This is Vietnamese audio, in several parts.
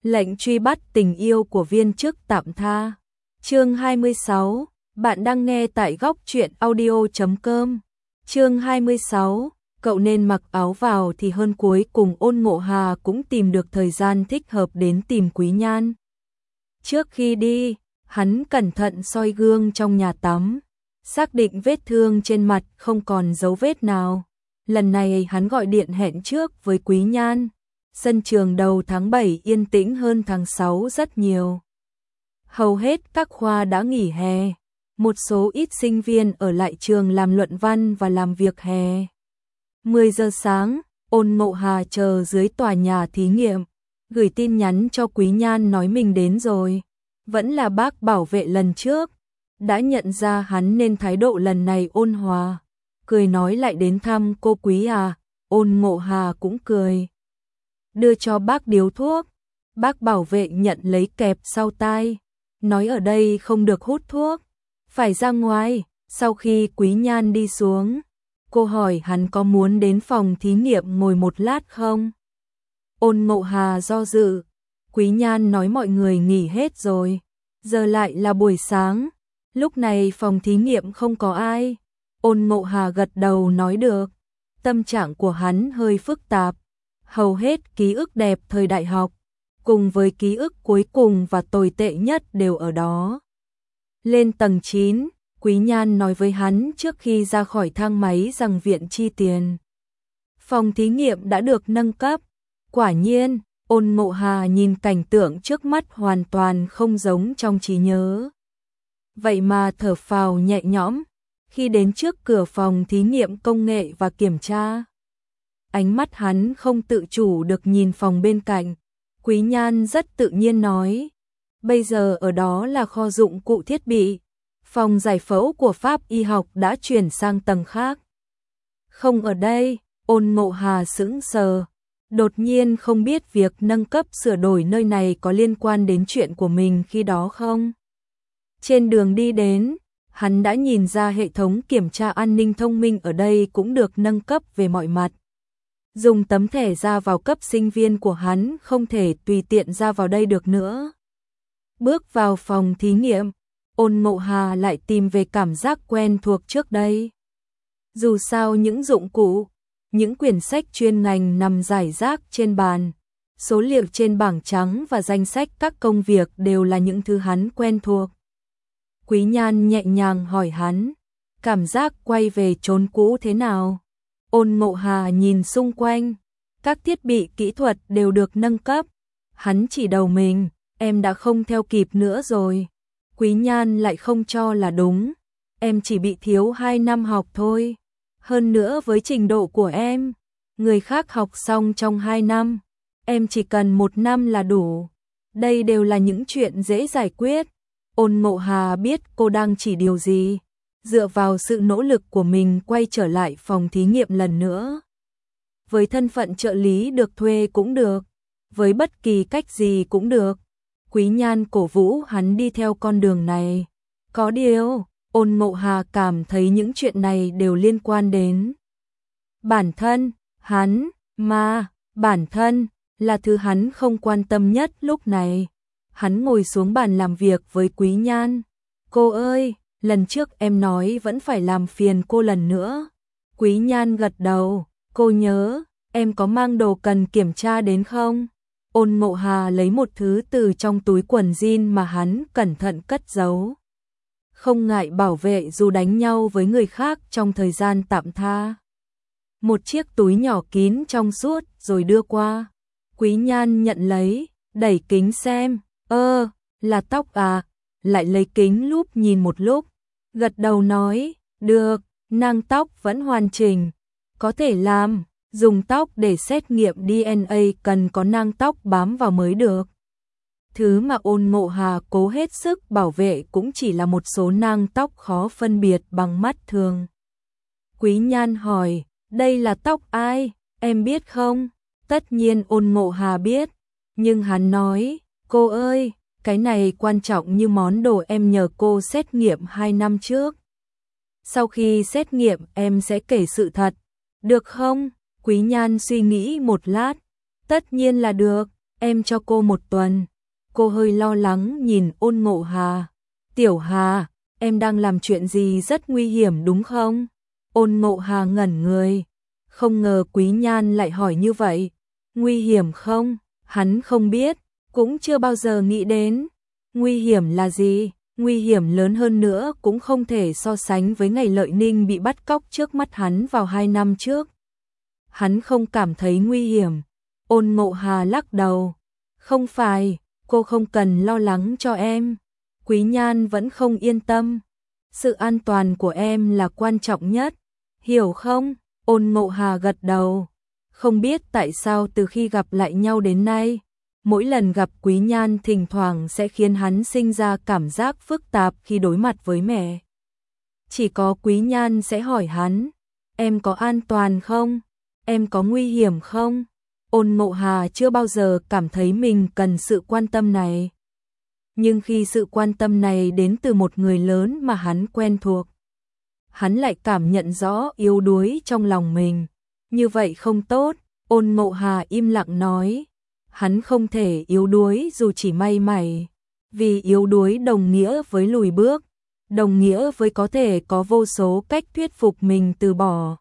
Lệnh truy bắt tình yêu của viên chức tạm tha. Chương 26, bạn đang nghe tại góc truyện audio.com. Chương 26, cậu nên mặc áo vào thì hơn. Cuối cùng Ôn Ngộ Hà cũng tìm được thời gian thích hợp đến tìm Quý Nhan. Trước khi đi, hắn cẩn thận soi gương trong nhà tắm, xác định vết thương trên mặt không còn dấu vết nào. Lần này hắn gọi điện hẹn trước với Quý Nhan. Sân trường đầu tháng 7 yên tĩnh hơn tháng 6 rất nhiều. Hầu hết các khoa đã nghỉ hè, một số ít sinh viên ở lại trường làm luận văn và làm việc hè. 10 giờ sáng, Ôn Ngộ Hà chờ dưới tòa nhà thí nghiệm, gửi tin nhắn cho Quý Nhan nói mình đến rồi. Vẫn là bác bảo vệ lần trước, đã nhận ra hắn nên thái độ lần này ôn hòa, cười nói lại đến thăm cô Quý à. Ôn Ngộ Hà cũng cười, đưa cho bác điếu thuốc. Bác bảo vệ nhận lấy kẹp sau tai, nói ở đây không được hút thuốc, phải ra ngoài. Sau khi Quý Nhan đi xuống, cô hỏi hắn có muốn đến phòng thí nghiệm ngồi một lát không. Ôn Ngộ Hà do dự. Quý Nhan nói mọi người nghỉ hết rồi, giờ lại là buổi sáng, lúc này phòng thí nghiệm không có ai. Ôn Ngộ Hà gật đầu nói được. Tâm trạng của hắn hơi phức tạp, hầu hết ký ức đẹp thời đại học, cùng với ký ức cuối cùng và tồi tệ nhất đều ở đó. Lên tầng 9, Quý Nhan nói với hắn trước khi ra khỏi thang máy rằng viện chi tiền. Phòng thí nghiệm đã được nâng cấp. Quả nhiên, Ôn Ngộ Hà nhìn cảnh tượng trước mắt hoàn toàn không giống trong trí nhớ. Vậy mà thở phào nhẹ nhõm khi đến trước cửa phòng thí nghiệm công nghệ và kiểm tra. Ánh mắt hắn không tự chủ được nhìn phòng bên cạnh. Quý Nhan rất tự nhiên nói, bây giờ ở đó là kho dụng cụ thiết bị, phòng giải phẫu của Pháp y học đã chuyển sang tầng khác. Không ở đây. Ôn Ngộ Hà sững sờ, đột nhiên không biết việc nâng cấp sửa đổi nơi này có liên quan đến chuyện của mình khi đó không. Trên đường đi đến, hắn đã nhìn ra hệ thống kiểm tra an ninh thông minh ở đây cũng được nâng cấp về mọi mặt. Dùng tấm thẻ ra vào cấp sinh viên của hắn không thể tùy tiện ra vào đây được nữa. Bước vào phòng thí nghiệm, Ôn Ngộ Hà lại tìm về cảm giác quen thuộc trước đây. Dù sao những dụng cụ, những quyển sách chuyên ngành nằm rải rác trên bàn, số liệu trên bảng trắng và danh sách các công việc đều là những thứ hắn quen thuộc. Quý Nhan nhẹ nhàng hỏi hắn, cảm giác quay về chốn cũ thế nào? Ôn Ngộ Hà nhìn xung quanh, các thiết bị kỹ thuật đều được nâng cấp. Hắn chỉ đầu mình, em đã không theo kịp nữa rồi. Quý Nhan lại không cho là đúng, em chỉ bị thiếu 2 năm học thôi. Hơn nữa với trình độ của em, người khác học xong trong 2 năm, em chỉ cần 1 năm là đủ. Đây đều là những chuyện dễ giải quyết. Ôn Ngộ Hà biết cô đang chỉ điều gì, dựa vào sự nỗ lực của mình quay trở lại phòng thí nghiệm lần nữa. Với thân phận trợ lý được thuê cũng được, với bất kỳ cách gì cũng được. Quý Nhan cổ vũ hắn đi theo con đường này. Có điều, Ôn Ngộ Hà cảm thấy những chuyện này đều liên quan đến bản thân hắn, mà bản thân là thứ hắn không quan tâm nhất lúc này. Hắn ngồi xuống bàn làm việc với Quý Nhan. Cô ơi, lần trước em nói vẫn phải làm phiền cô lần nữa. Quý Nhan gật đầu, cô nhớ, em có mang đồ cần kiểm tra đến không? Ôn Ngộ Hà lấy một thứ từ trong túi quần jean mà hắn cẩn thận cất giấu. Không ngại bảo vệ dù đánh nhau với người khác trong thời gian tạm tha. Một chiếc túi nhỏ kín trong suốt rồi đưa qua. Quý Nhan nhận lấy, đẩy kính xem, là tóc à, lại lấy kính lúp nhìn một lúc, gật đầu nói, được, nang tóc vẫn hoàn chỉnh, có thể làm, dùng tóc để xét nghiệm DNA cần có nang tóc bám vào mới được. Thứ mà Ôn Ngộ Hà cố hết sức bảo vệ cũng chỉ là một số nang tóc khó phân biệt bằng mắt thường. Quý Nhan hỏi, đây là tóc ai, em biết không? Tất nhiên Ôn Ngộ Hà biết, nhưng hắn nói, cô ơi, cái này quan trọng như món đồ em nhờ cô xét nghiệm 2 năm trước. Sau khi xét nghiệm em sẽ kể sự thật, được không? Quý Nhan suy nghĩ một lát, tất nhiên là được, em cho cô 1 tuần. Cô hơi lo lắng nhìn Ôn Ngộ Hà. Tiểu Hà, em đang làm chuyện gì rất nguy hiểm đúng không? Ôn Ngộ Hà ngẩn người. Không ngờ Quý Nhan lại hỏi như vậy. Nguy hiểm không? Hắn không biết, cũng chưa bao giờ nghĩ đến. Nguy hiểm là gì? Nguy hiểm lớn hơn nữa cũng không thể so sánh với ngày Lợi Ninh bị bắt cóc trước mắt hắn vào 2 năm trước. Hắn không cảm thấy nguy hiểm. Ôn Ngộ Hà lắc đầu. Không phải, cô không cần lo lắng cho em. Quý Nhan vẫn không yên tâm. Sự an toàn của em là quan trọng nhất. Hiểu không? Ôn Ngộ Hà gật đầu. Không biết tại sao từ khi gặp lại nhau đến nay, mỗi lần gặp Quý Nhan thỉnh thoảng sẽ khiến hắn sinh ra cảm giác phức tạp khi đối mặt với mẹ. Chỉ có Quý Nhan sẽ hỏi hắn, em có an toàn không? Em có nguy hiểm không? Ôn Ngộ Hà chưa bao giờ cảm thấy mình cần sự quan tâm này. Nhưng khi sự quan tâm này đến từ một người lớn mà hắn quen thuộc, hắn lại cảm nhận rõ yếu đuối trong lòng mình. Như vậy không tốt, Ôn Ngộ Hà im lặng nói. Hắn không thể yếu đuối dù chỉ may may, vì yếu đuối đồng nghĩa với lùi bước, đồng nghĩa với có thể có vô số cách thuyết phục mình từ bỏ.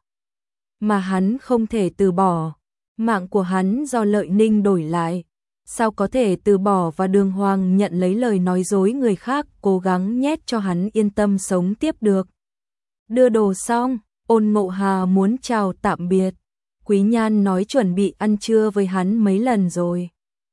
Mà hắn không thể từ bỏ, mạng của hắn do Lợi Ninh đổi lại, sao có thể từ bỏ và đường hoàng nhận lấy lời nói dối người khác cố gắng nhét cho hắn yên tâm sống tiếp được. Đưa đồ xong, Ôn Ngộ Hà muốn chào tạm biệt. Quý Nhan nói chuẩn bị ăn trưa với hắn mấy lần rồi.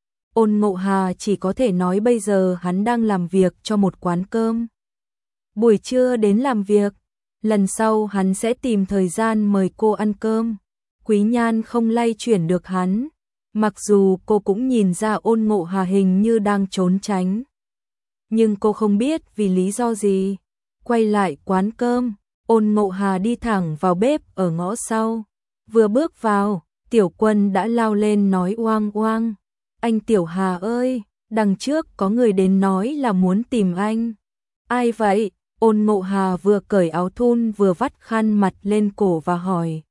Ôn Ngộ Hà chỉ có thể nói bây giờ hắn đang làm việc cho một quán cơm. Buổi trưa đến làm việc, lần sau hắn sẽ tìm thời gian mời cô ăn cơm. Quý Nhan không lay chuyển được hắn, mặc dù cô cũng nhìn ra Ôn Ngộ Hà hình như đang trốn tránh. Nhưng cô không biết vì lý do gì. Quay lại quán cơm, Ôn Ngộ Hà đi thẳng vào bếp ở ngõ sau. Vừa bước vào, Tiểu Quân đã lao lên nói oang oang. Anh Tiểu Hà ơi, đằng trước có người đến nói là muốn tìm anh. Ai vậy? Ôn Ngộ Hà vừa cởi áo thun vừa vắt khăn mặt lên cổ và hỏi.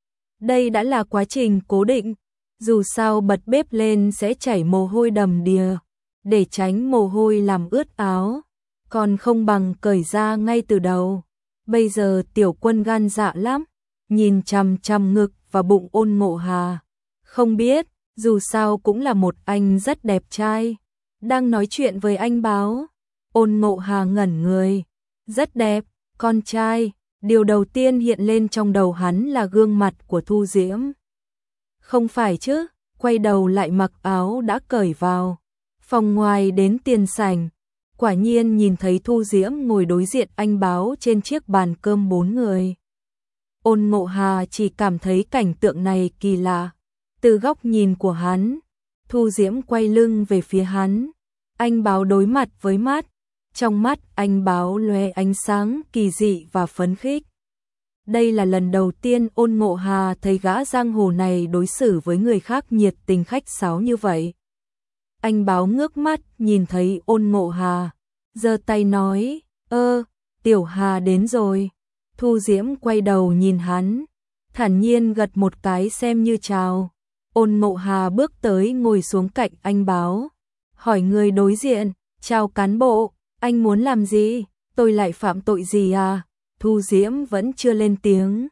Đây đã là quá trình cố định, dù sao bật bếp lên sẽ chảy mồ hôi đầm đìa, để tránh mồ hôi làm ướt áo, còn không bằng cởi ra ngay từ đầu. Bây giờ Tiểu Quân gan dạ lắm, nhìn chằm chằm ngực và bụng Ôn Ngộ Hà. Không biết, dù sao cũng là một anh rất đẹp trai. Đang nói chuyện với anh báo. Ôn Ngộ Hà ngẩn người. Rất đẹp, con trai. Điều đầu tiên hiện lên trong đầu hắn là gương mặt của Thu Diễm. Không phải chứ, quay đầu lại mặc áo đã cởi vào. Phòng ngoài đến tiền sảnh. Quả nhiên nhìn thấy Thu Diễm ngồi đối diện anh báo trên chiếc bàn cơm 4 người. Ôn Ngộ Hà chỉ cảm thấy cảnh tượng này kỳ lạ. Từ góc nhìn của hắn, Thu Diễm quay lưng về phía hắn. Anh báo đối mặt với mắt. Trong mắt anh báo lóe ánh sáng kỳ dị và phấn khích. Đây là lần đầu tiên Ôn Ngộ Hà thấy gã giang hồ này đối xử với người khác nhiệt tình khách sáo như vậy. Anh báo ngước mắt nhìn thấy Ôn Ngộ Hà, giơ tay nói, Tiểu Hà đến rồi. Thu Diễm quay đầu nhìn hắn, thản nhiên gật một cái xem như chào. Ôn Ngộ Hà bước tới ngồi xuống cạnh anh báo, hỏi người đối diện, chào cán bộ, anh muốn làm gì, tôi lại phạm tội gì à? Thu Diễm vẫn chưa lên tiếng.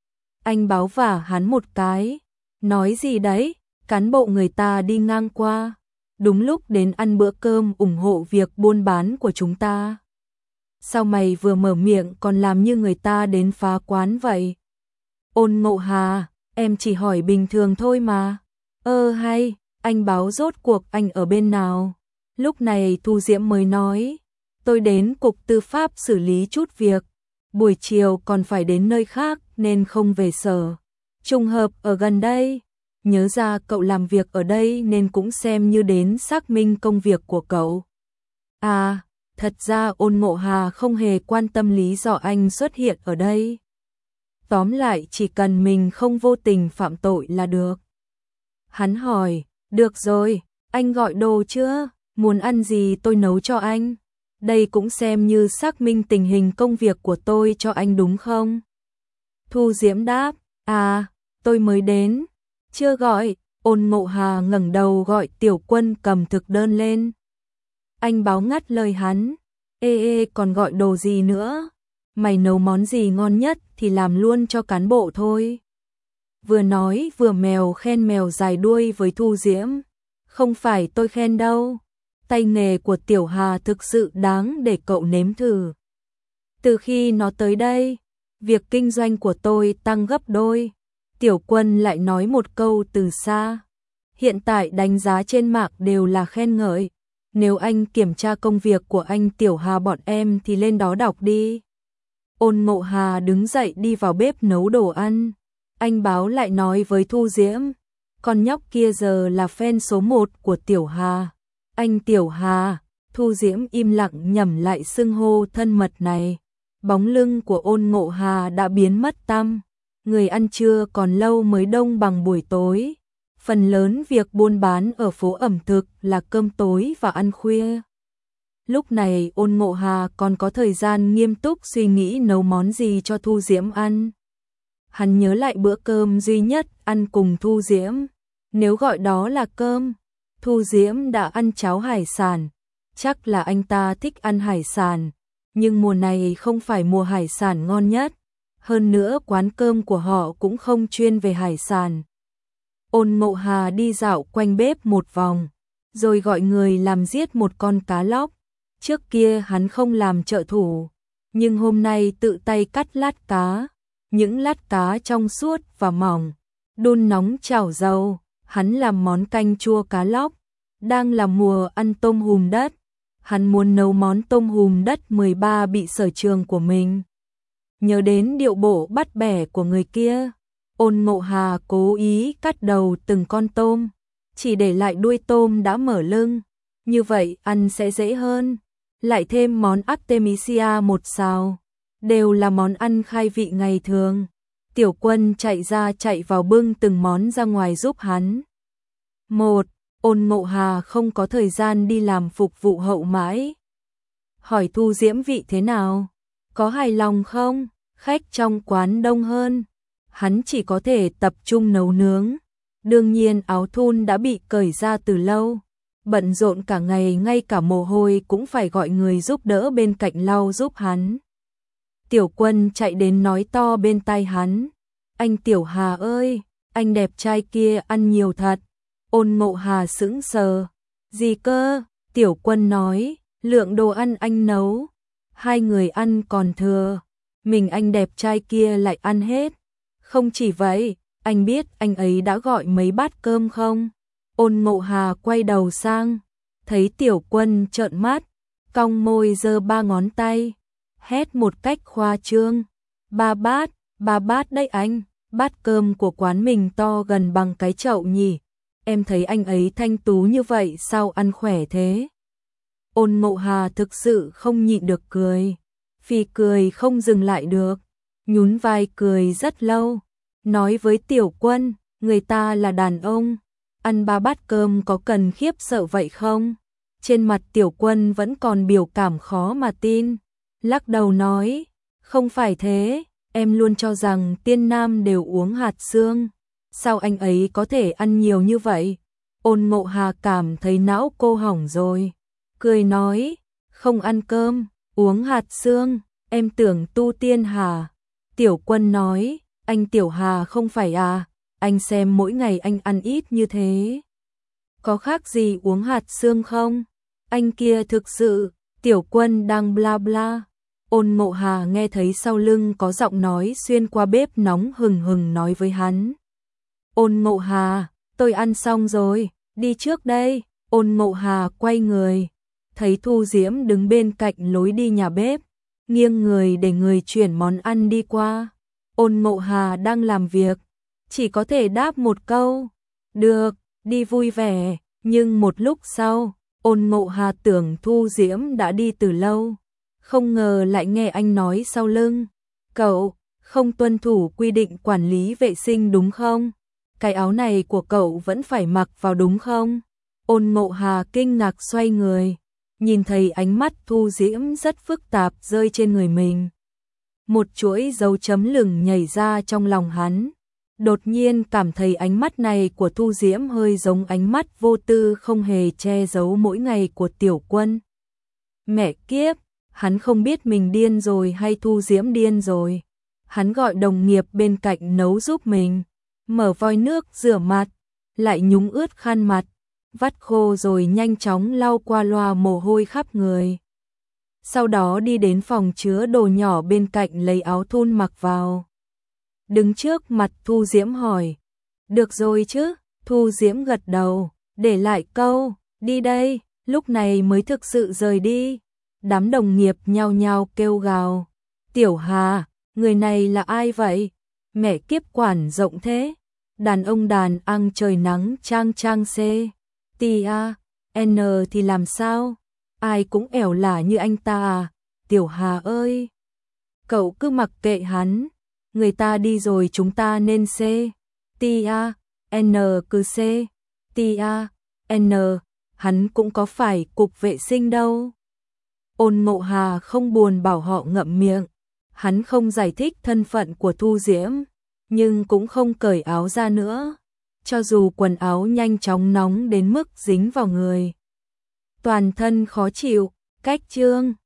Anh báo vả hắn một cái, nói gì đấy, cán bộ người ta đi ngang qua, đúng lúc đến ăn bữa cơm ủng hộ việc buôn bán của chúng ta. Sao mày vừa mở miệng còn làm như người ta đến phá quán vậy? Ôn Ngộ Hà, em chỉ hỏi bình thường thôi mà. Hay, anh báo rốt cuộc anh ở bên nào? Lúc này Thu Diễm mới nói, tôi đến cục tư pháp xử lý chút việc, buổi chiều còn phải đến nơi khác nên không về sở. Trùng hợp ở gần đây, nhớ ra cậu làm việc ở đây nên cũng xem như đến xác minh công việc của cậu. À, thật ra Ôn Ngộ Hà không hề quan tâm lý do anh xuất hiện ở đây. Tóm lại chỉ cần mình không vô tình phạm tội là được. Hắn hỏi, được rồi, anh gọi đồ chưa? Muốn ăn gì tôi nấu cho anh. Đây cũng xem như xác minh tình hình công việc của tôi cho anh đúng không? Thu Diễm đáp, tôi mới đến, chưa gọi, Ôn Ngộ Hà ngẩng đầu gọi Tiểu Quân cầm thực đơn lên. Anh báo ngắt lời hắn. Ê còn gọi đồ gì nữa? Mày nấu món gì ngon nhất thì làm luôn cho cán bộ thôi. Vừa nói vừa mèo khen mèo dài đuôi với Thu Diễm. Không phải tôi khen đâu. Tay nghề của Tiểu Hà thực sự đáng để cậu nếm thử. Từ khi nó tới đây, việc kinh doanh của tôi tăng gấp đôi. Tiểu Quân lại nói một câu từ xa. Hiện tại đánh giá trên mạng đều là khen ngợi. Nếu anh kiểm tra công việc của anh Tiểu Hà bọn em thì lên đó đọc đi. Ôn Ngộ Hà đứng dậy đi vào bếp nấu đồ ăn. Anh báo lại nói với Thu Diễm. Con nhóc kia giờ là fan số 1 của Tiểu Hà. Anh Tiểu Hà. Thu Diễm im lặng nhẩm lại xưng hô thân mật này. Bóng lưng của Ôn Ngộ Hà đã biến mất tăm. Người ăn trưa còn lâu mới đông bằng buổi tối. Phần lớn việc buôn bán ở phố ẩm thực là cơm tối và ăn khuya. Lúc này Ôn Ngộ Hà còn có thời gian nghiêm túc suy nghĩ nấu món gì cho Thu Diễm ăn. Hắn nhớ lại bữa cơm duy nhất ăn cùng Thu Diễm. Nếu gọi đó là cơm, Thu Diễm đã ăn cháo hải sản. Chắc là anh ta thích ăn hải sản. Nhưng mùa này không phải mùa hải sản ngon nhất. Hơn nữa quán cơm của họ cũng không chuyên về hải sản. Ôn Ngộ Hà đi dạo quanh bếp một vòng, rồi gọi người làm giết một con cá lóc. Trước kia hắn không làm trợ thủ, nhưng hôm nay tự tay cắt lát cá. Những lát cá trong suốt và mỏng, đun nóng chảo dầu, hắn làm món canh chua cá lóc. Đang là mùa ăn tôm hùm đất, hắn muốn nấu món tôm hùm đất 13 bị sở trường của mình. Nhớ đến điệu bộ bắt bẻ của người kia, Ôn Ngộ Hà cố ý cắt đầu từng con tôm, chỉ để lại đuôi tôm đã mở lưng, như vậy ăn sẽ dễ hơn. Lại thêm món Artemisia một xào, đều là món ăn khai vị ngày thường. Tiểu Quân chạy ra chạy vào bưng từng món ra ngoài giúp hắn. Ôn Ngộ Hà không có thời gian đi làm phục vụ hậu mãi. Hỏi Thu Diễm vị thế nào? Có hài lòng không? Khách trong quán đông hơn. Hắn chỉ có thể tập trung nấu nướng. Đương nhiên áo thun đã bị cởi ra từ lâu. Bận rộn cả ngày ngay cả mồ hôi cũng phải gọi người giúp đỡ bên cạnh lau giúp hắn. Tiểu Quân chạy đến nói to bên tai hắn. Anh Tiểu Hà ơi, anh đẹp trai kia ăn nhiều thật. Ôn Ngộ Hà sững sờ. Gì cơ? Tiểu Quân nói, lượng đồ ăn anh nấu, 2 người ăn còn thừa. Mình anh đẹp trai kia lại ăn hết. Không chỉ vậy, anh biết anh ấy đã gọi mấy bát cơm không? Ôn Ngộ Hà quay đầu sang, thấy Tiểu Quân trợn mắt, cong môi giơ 3 ngón tay, hét một cách khoa trương. 3 bát đấy anh, bát cơm của quán mình to gần bằng cái chậu nhỉ. Em thấy anh ấy thanh tú như vậy sao ăn khỏe thế? Ôn Ngộ Hà thực sự không nhịn được cười. Phi cười không dừng lại được, nhún vai cười rất lâu. Nói với Tiểu Quân, người ta là đàn ông, ăn 3 bát cơm có cần khiếp sợ vậy không? Trên mặt Tiểu Quân vẫn còn biểu cảm khó mà tin. Lắc đầu nói, không phải thế, em luôn cho rằng tiên nam đều uống hạt xương. Sao anh ấy có thể ăn nhiều như vậy? Ôn Ngộ Hà cảm thấy não cô hỏng rồi. Cười nói, không ăn cơm, uống hạt xương, em tưởng tu tiên hả? Tiểu Quân nói, anh Tiểu Hà không phải à, anh xem mỗi ngày anh ăn ít như thế. Có khác gì uống hạt xương không? Anh kia thực sự, Tiểu Quân đang bla bla. Ôn Ngộ Hà nghe thấy sau lưng có giọng nói xuyên qua bếp nóng hừng hừng nói với hắn. Ôn Ngộ Hà, tôi ăn xong rồi, đi trước đây. Ôn Ngộ Hà quay người, thấy Thu Diễm đứng bên cạnh lối đi nhà bếp, nghiêng người để người chuyển món ăn đi qua. Ôn Ngộ Hà đang làm việc, chỉ có thể đáp một câu, được, đi vui vẻ. Nhưng một lúc sau, Ôn Ngộ Hà tưởng Thu Diễm đã đi từ lâu, không ngờ lại nghe anh nói sau lưng, cậu không tuân thủ quy định quản lý vệ sinh đúng không? Cái áo này của cậu vẫn phải mặc vào đúng không? Ôn Ngộ Hà kinh ngạc xoay người, nhìn thấy ánh mắt Thu Diễm rất phức tạp rơi trên người mình. Một chuỗi dấu chấm lửng nhảy ra trong lòng hắn. Đột nhiên cảm thấy ánh mắt này của Thu Diễm hơi giống ánh mắt vô tư không hề che giấu mỗi ngày của Tiểu Quân. Mẹ kiếp, hắn không biết mình điên rồi hay Thu Diễm điên rồi. Hắn gọi đồng nghiệp bên cạnh nấu giúp mình, mở vòi nước rửa mặt, lại nhúng ướt khăn mặt, vắt khô rồi nhanh chóng lau qua loa mồ hôi khắp người. Sau đó đi đến phòng chứa đồ nhỏ bên cạnh lấy áo thun mặc vào. Đứng trước mặt Thu Diễm hỏi, được rồi chứ? Thu Diễm gật đầu, để lại câu, đi đây, lúc này mới thực sự rời đi. Đám đồng nghiệp nhao nhao kêu gào, Tiểu Hà, người này là ai vậy? Mẹ kiếp quản rộng thế. Đàn ông đàn ăn trời nắng trang trang C. Tia, N thì làm sao? Ai cũng ẻo lả như anh ta à? Tiểu Hà ơi! Cậu cứ mặc kệ hắn. Người ta đi rồi chúng ta nên C. Tia, N cứ C. Tia, N, hắn cũng có phải cục vệ sinh đâu. Ôn Ngộ Hà không buồn bảo họ ngậm miệng. Hắn không giải thích thân phận của Thu Diễm, nhưng cũng không cởi áo ra nữa. Cho dù quần áo nhanh chóng nóng đến mức dính vào người. Toàn thân khó chịu, cách chương